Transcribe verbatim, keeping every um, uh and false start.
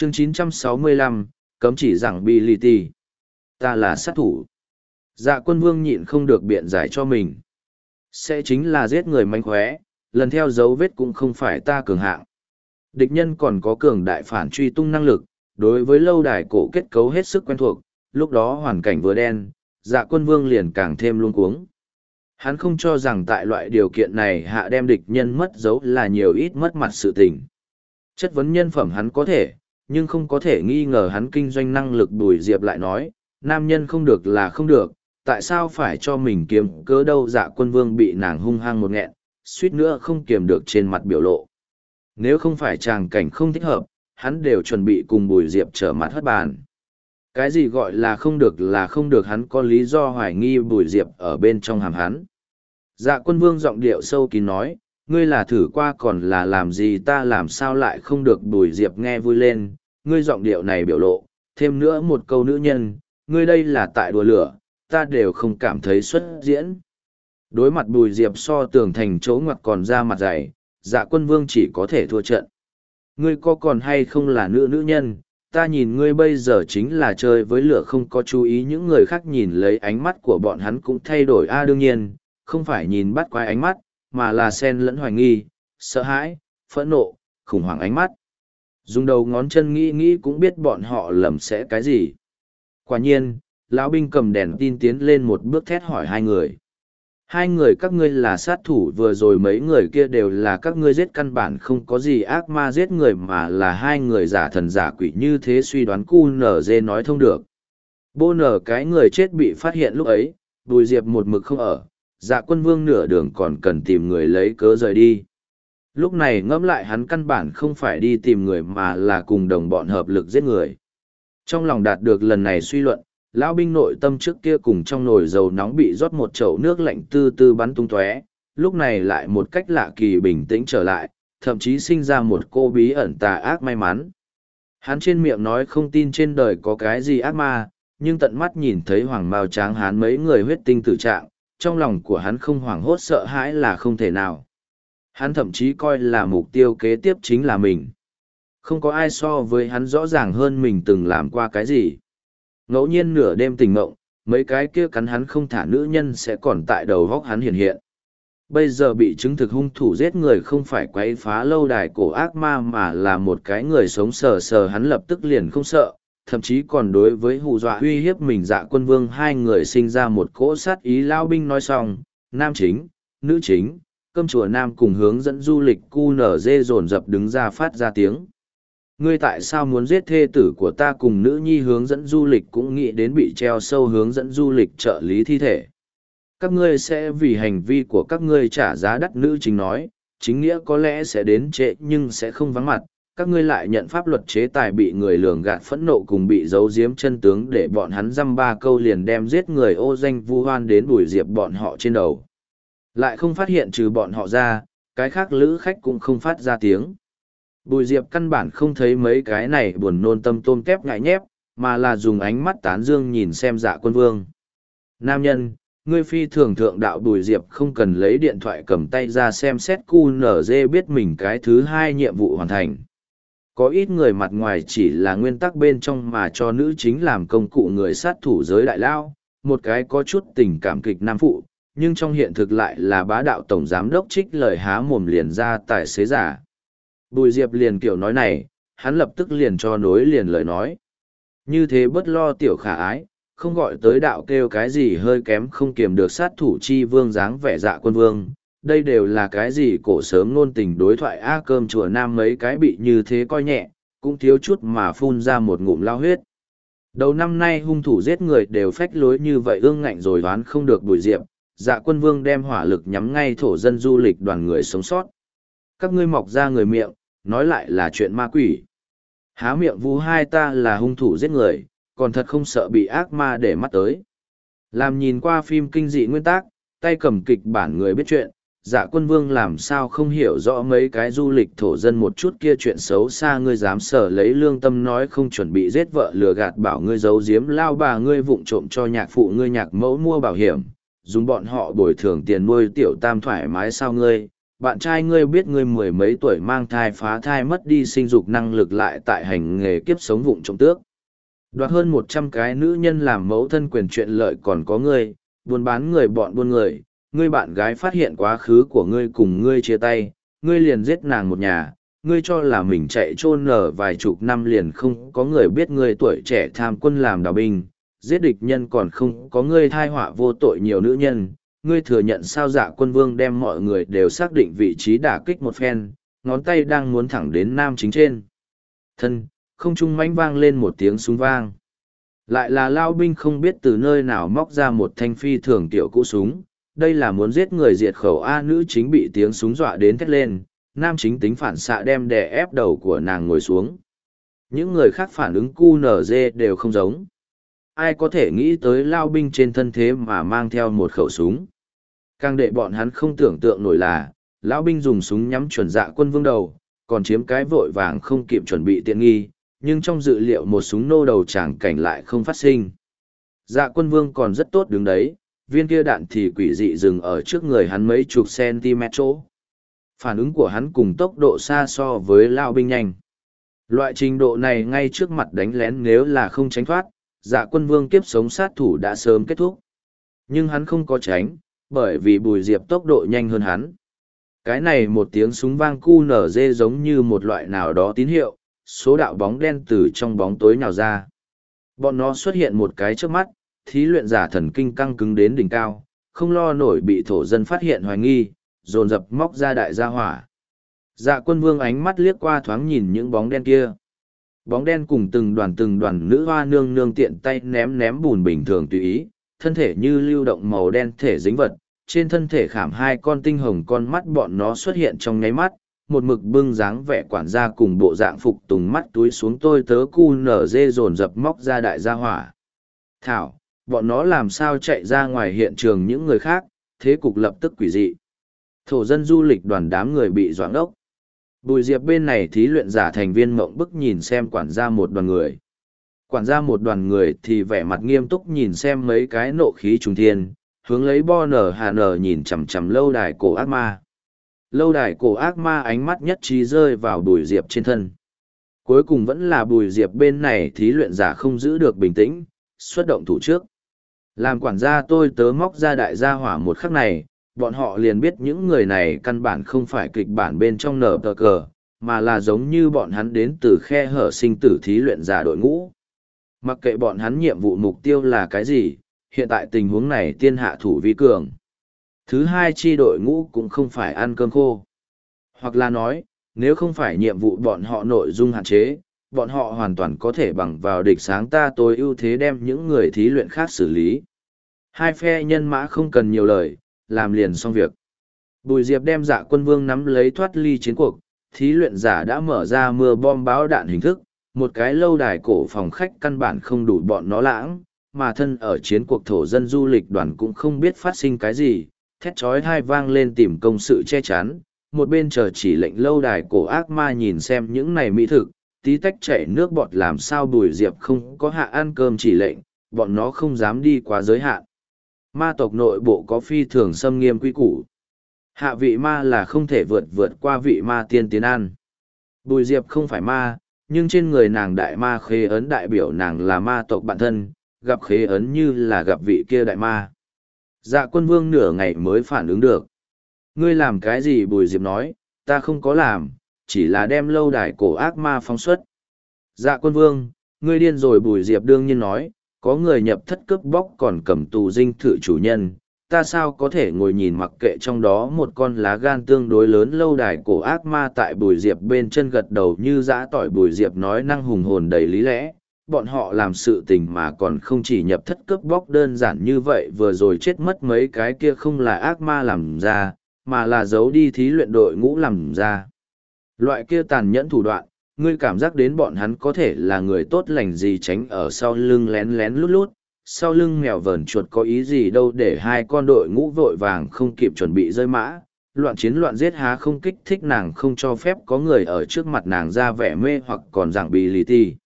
chương chín trăm sáu mươi lăm, cấm chỉ rằng bi li ti. Ta là sát thủ. Dạ quân vương nhịn không được biện giải cho mình. Sẽ chính là giết người mánh khóe, lần theo dấu vết cũng không phải ta cường hạng. Địch nhân còn có cường đại phản truy tung năng lực, đối với lâu đài cổ kết cấu hết sức quen thuộc, lúc đó hoàn cảnh vừa đen, dạ quân vương liền càng thêm luống cuống. Hắn không cho rằng tại loại điều kiện này hạ đem địch nhân mất dấu là nhiều ít mất mặt sự tình. Chất vấn nhân phẩm hắn có thể, nhưng không có thể nghi ngờ hắn kinh doanh năng lực. Bùi Diệp lại nói, nam nhân không được là không được, tại sao phải cho mình kiếm cớ đâu. Dạ quân vương bị nàng hung hăng một nghẹn, suýt nữa không kiềm được trên mặt biểu lộ. Nếu không phải tràng cảnh không thích hợp, hắn đều chuẩn bị cùng Bùi Diệp trở mặt hất bàn. Cái gì gọi là không được là không được, hắn có lý do hoài nghi Bùi Diệp ở bên trong hàm hắn. Dạ quân vương giọng điệu sâu kín nói, ngươi là thử qua còn là làm gì, ta làm sao lại không được. Bùi Diệp nghe vui lên, ngươi giọng điệu này biểu lộ, thêm nữa một câu nữ nhân, ngươi đây là tại đùa lửa, ta đều không cảm thấy xuất diễn. Đối mặt Bùi Diệp so tường thành chỗ ngoặt còn ra mặt dày, dạ quân vương chỉ có thể thua trận. Ngươi có còn hay không là nữ nữ nhân, ta nhìn ngươi bây giờ chính là chơi với lửa, không có chú ý những người khác nhìn lấy ánh mắt của bọn hắn cũng thay đổi. A đương nhiên, không phải nhìn bắt quái ánh mắt, mà là xen lẫn hoài nghi, sợ hãi, phẫn nộ, khủng hoảng ánh mắt. Dùng đầu ngón chân nghĩ nghĩ cũng biết bọn họ lầm sẽ cái gì. Quả nhiên, lão binh cầm đèn tin tiến lên một bước thét hỏi hai người. Hai người các ngươi là sát thủ, vừa rồi mấy người kia đều là các ngươi giết, căn bản không có gì ác ma giết người mà là hai người giả thần giả quỷ, như thế suy đoán cu nở dê nói thông được. Bô nở cái người chết bị phát hiện lúc ấy, Bùi Diệp một mực không ở, dạ quân vương nửa đường còn cần tìm người lấy cớ rời đi. Lúc này ngẫm lại hắn căn bản không phải đi tìm người mà là cùng đồng bọn hợp lực giết người. Trong lòng đạt được lần này suy luận, lão binh nội tâm trước kia cùng trong nồi dầu nóng bị rót một chậu nước lạnh tư tư bắn tung tóe, lúc này lại một cách lạ kỳ bình tĩnh trở lại, thậm chí sinh ra một cô bí ẩn tà ác may mắn. Hắn trên miệng nói không tin trên đời có cái gì ác ma, nhưng tận mắt nhìn thấy hoàng mao tráng hán mấy người huyết tinh tử trạng, trong lòng của hắn không hoảng hốt sợ hãi là không thể nào. Hắn thậm chí coi là mục tiêu kế tiếp chính là mình. Không có ai so với hắn rõ ràng hơn mình từng làm qua cái gì. Ngẫu nhiên nửa đêm tỉnh mộng, mấy cái kia cắn hắn không thả nữ nhân sẽ còn tại đầu góc hắn hiện hiện. Bây giờ bị chứng thực hung thủ giết người không phải quấy phá lâu đài cổ ác ma mà là một cái người sống sờ sờ, hắn lập tức liền không sợ, thậm chí còn đối với hù dọa uy hiếp mình. Dạ quân vương hai người sinh ra một cỗ sát ý. Lao binh nói xong, nam chính, nữ chính, cơm chùa nam cùng hướng dẫn du lịch cu nở dê dồn dập đứng ra phát ra tiếng. Ngươi tại sao muốn giết thê tử của ta cùng nữ nhi? Hướng dẫn du lịch cũng nghĩ đến bị treo sâu hướng dẫn du lịch trợ lý thi thể. Các ngươi sẽ vì hành vi của các ngươi trả giá đắt. Nữ chính nói, chính nghĩa có lẽ sẽ đến trễ nhưng sẽ không vắng mặt. Các ngươi lại nhận pháp luật chế tài, bị người lường gạt, phẫn nộ cùng bị giấu giếm chân tướng để bọn hắn dăm ba câu liền đem giết người ô danh vu hoan đến Bùi Diệp bọn họ trên đầu. Lại không phát hiện trừ bọn họ ra, cái khác lữ khách cũng không phát ra tiếng. Bùi Diệp căn bản không thấy mấy cái này buồn nôn tâm tôm kép ngại nhép, mà là dùng ánh mắt tán dương nhìn xem Dạ quân vương. Nam nhân, ngươi phi thường thượng đạo. Bùi Diệp không cần lấy điện thoại cầm tay ra xem xét, cu nở dê biết mình cái thứ hai nhiệm vụ hoàn thành. Có ít người mặt ngoài chỉ là nguyên tắc bên trong mà cho nữ chính làm công cụ người sát thủ giới đại lao, một cái có chút tình cảm kịch nam phụ, nhưng trong hiện thực lại là bá đạo tổng giám đốc trích lời há mồm liền ra tài xế giả. Bùi Diệp liền kiểu nói này, hắn lập tức liền cho nối liền lời nói. Như thế bất lo tiểu khả ái, không gọi tới đạo kêu cái gì hơi kém không kiềm được sát thủ chi vương dáng vẻ Dạ quân vương. Đây đều là cái gì cổ sớm ngôn tình đối thoại a. Cơm chùa nam mấy cái bị như thế coi nhẹ, cũng thiếu chút mà phun ra một ngụm lao huyết. Đầu năm nay hung thủ giết người đều phách lối như vậy, ương ngạnh rồi đoán không được Bùi Diệp. Dạ quân vương đem hỏa lực nhắm ngay thổ dân du lịch đoàn người sống sót. Các ngươi mọc ra người miệng, nói lại là chuyện ma quỷ. Há miệng vu hai ta là hung thủ giết người, còn thật không sợ bị ác ma để mắt tới. Làm nhìn qua phim kinh dị nguyên tác, tay cầm kịch bản người biết chuyện, Dạ quân vương làm sao không hiểu rõ mấy cái du lịch thổ dân một chút kia chuyện xấu xa. Ngươi dám sở lấy lương tâm nói không chuẩn bị giết vợ lừa gạt bảo ngươi giấu giếm lao bà ngươi, vụng trộm cho nhạc phụ ngươi nhạc mẫu mua bảo hiểm, dùng bọn họ bồi thường tiền nuôi tiểu tam thoải mái sao? Ngươi bạn trai ngươi biết ngươi mười mấy tuổi mang thai phá thai mất đi sinh dục năng lực lại tại hành nghề kiếp sống vụng trộm tước. Đoạt hơn một trăm cái nữ nhân làm mẫu thân quyền chuyện lợi còn có ngươi, buôn bán người bọn buôn người, ngươi bạn gái phát hiện quá khứ của ngươi cùng ngươi chia tay, ngươi liền giết nàng một nhà, ngươi cho là mình chạy trôn nở vài chục năm liền không có người biết ngươi tuổi trẻ tham quân làm đào binh, giết địch nhân còn không có ngươi thai họa vô tội nhiều nữ nhân, ngươi thừa nhận sao Dạ Quân Vương đem mọi người đều xác định vị trí đả kích một phen, ngón tay đang muốn thẳng đến nam chính trên. Thân, không trung mãnh vang lên một tiếng súng vang. Lại là Lao binh không biết từ nơi nào móc ra một thanh phi thường tiểu cũ súng, đây là muốn giết người diệt khẩu A. Nữ chính bị tiếng súng dọa đến thét lên, nam chính tính phản xạ đem đè ép đầu của nàng ngồi xuống. Những người khác phản ứng cu nở dê đều không giống. Ai có thể nghĩ tới Lao binh trên thân thế mà mang theo một khẩu súng. Càng để bọn hắn không tưởng tượng nổi là, Lão binh dùng súng nhắm chuẩn Dạ Quân Vương đầu, còn chiếm cái vội vàng không kịp chuẩn bị tiện nghi, nhưng trong dự liệu một súng nô đầu chẳng cảnh lại không phát sinh. Dạ Quân Vương còn rất tốt đứng đấy, viên kia đạn thì quỷ dị dừng ở trước người hắn mấy chục cm chỗ. Phản ứng của hắn cùng tốc độ xa so với Lao binh nhanh. Loại trình độ này ngay trước mặt đánh lén nếu là không tránh thoát, Dạ Quân Vương kiếp sống sát thủ đã sớm kết thúc. Nhưng hắn không có tránh, bởi vì Bùi Diệp tốc độ nhanh hơn hắn. Cái này một tiếng súng vang cu nở dê giống như một loại nào đó tín hiệu, số đạo bóng đen từ trong bóng tối nhào ra. Bọn nó xuất hiện một cái trước mắt, thí luyện giả thần kinh căng cứng đến đỉnh cao, không lo nổi bị thổ dân phát hiện hoài nghi, dồn dập móc ra đại gia hỏa. Dạ Quân Vương ánh mắt liếc qua thoáng nhìn những bóng đen kia. Bóng đen cùng từng đoàn từng đoàn nữ hoa nương nương tiện tay ném ném bùn bình thường tùy ý, thân thể như lưu động màu đen thể dính vật, trên thân thể khảm hai con tinh hồng con mắt bọn nó xuất hiện trong nháy mắt, một mực bưng dáng vẻ quản gia cùng bộ dạng phục tùng mắt túi xuống tôi tớ cu nở dê dồn dập móc ra đại gia hỏa. Thảo, bọn nó làm sao chạy ra ngoài hiện trường những người khác, thế cục lập tức quỷ dị. Thổ dân du lịch đoàn đám người bị doãn ốc. Bùi Diệp bên này thí luyện giả thành viên mộng bức nhìn xem quản gia một đoàn người. Quản gia một đoàn người thì vẻ mặt nghiêm túc nhìn xem mấy cái nộ khí trùng thiên, hướng lấy bo nở hà nở nhìn chằm chằm lâu đài cổ ác ma. Lâu đài cổ ác ma ánh mắt nhất trí rơi vào Bùi Diệp trên thân. Cuối cùng vẫn là Bùi Diệp bên này thí luyện giả không giữ được bình tĩnh, xuất động thủ trước. Làm quản gia tôi tớ móc ra đại gia hỏa một khắc này, bọn họ liền biết những người này căn bản không phải kịch bản bên trong nở tờ cờ, mà là giống như bọn hắn đến từ khe hở sinh tử thí luyện giả đội ngũ. Mặc kệ bọn hắn nhiệm vụ mục tiêu là cái gì, hiện tại tình huống này tiên hạ thủ vi cường. Thứ hai chi đội ngũ cũng không phải ăn cơm khô. Hoặc là nói, nếu không phải nhiệm vụ bọn họ nội dung hạn chế, bọn họ hoàn toàn có thể bằng vào địch sáng ta tối ưu thế đem những người thí luyện khác xử lý. Hai phe nhân mã không cần nhiều lời, làm liền xong việc. Bùi Diệp đem Dạ Quân Vương nắm lấy thoát ly chiến cuộc, thí luyện giả đã mở ra mưa bom báo đạn hình thức, một cái lâu đài cổ phòng khách căn bản không đủ bọn nó lãng, mà thân ở chiến cuộc thổ dân du lịch đoàn cũng không biết phát sinh cái gì, thét chói tai vang lên tìm công sự che chắn, một bên chờ chỉ lệnh lâu đài cổ ác ma nhìn xem những này mỹ thực, tí tách chảy nước bọt làm sao Bùi Diệp không có hạ ăn cơm chỉ lệnh, bọn nó không dám đi quá giới hạn. Ma tộc nội bộ có phi thường xâm nghiêm quy củ. Hạ vị ma là không thể vượt vượt qua vị ma tiên tiến ăn. Bùi Diệp không phải ma, nhưng trên người nàng đại ma khế ấn đại biểu nàng là ma tộc bản thân, gặp khế ấn như là gặp vị kia đại ma. Dạ Quân Vương nửa ngày mới phản ứng được. Ngươi làm cái gì? Bùi Diệp nói, ta không có làm, chỉ là đem lâu đài cổ ác ma phóng xuất. Dạ Quân Vương, ngươi điên rồi. Bùi Diệp đương nhiên nói, có người nhập thất cướp bóc còn cầm tù dinh thự chủ nhân, ta sao có thể ngồi nhìn mặc kệ trong đó một con lá gan tương đối lớn lâu đài cổ ác ma tại Bùi Diệp bên chân gật đầu như dã tỏi. Bùi Diệp nói năng hùng hồn đầy lý lẽ, bọn họ làm sự tình mà còn không chỉ nhập thất cướp bóc đơn giản như vậy, vừa rồi chết mất mấy cái kia không là ác ma làm ra, mà là giấu đi thí luyện đội ngũ làm ra. Loại kia tàn nhẫn thủ đoạn, ngươi cảm giác đến bọn hắn có thể là người tốt lành gì tránh ở sau lưng lén lén lút lút, sau lưng mèo vờn chuột có ý gì đâu để hai con đội ngũ vội vàng không kịp chuẩn bị rơi mã, loạn chiến loạn giết há không kích thích nàng không cho phép có người ở trước mặt nàng ra vẻ mê hoặc còn giảng bì lì ti.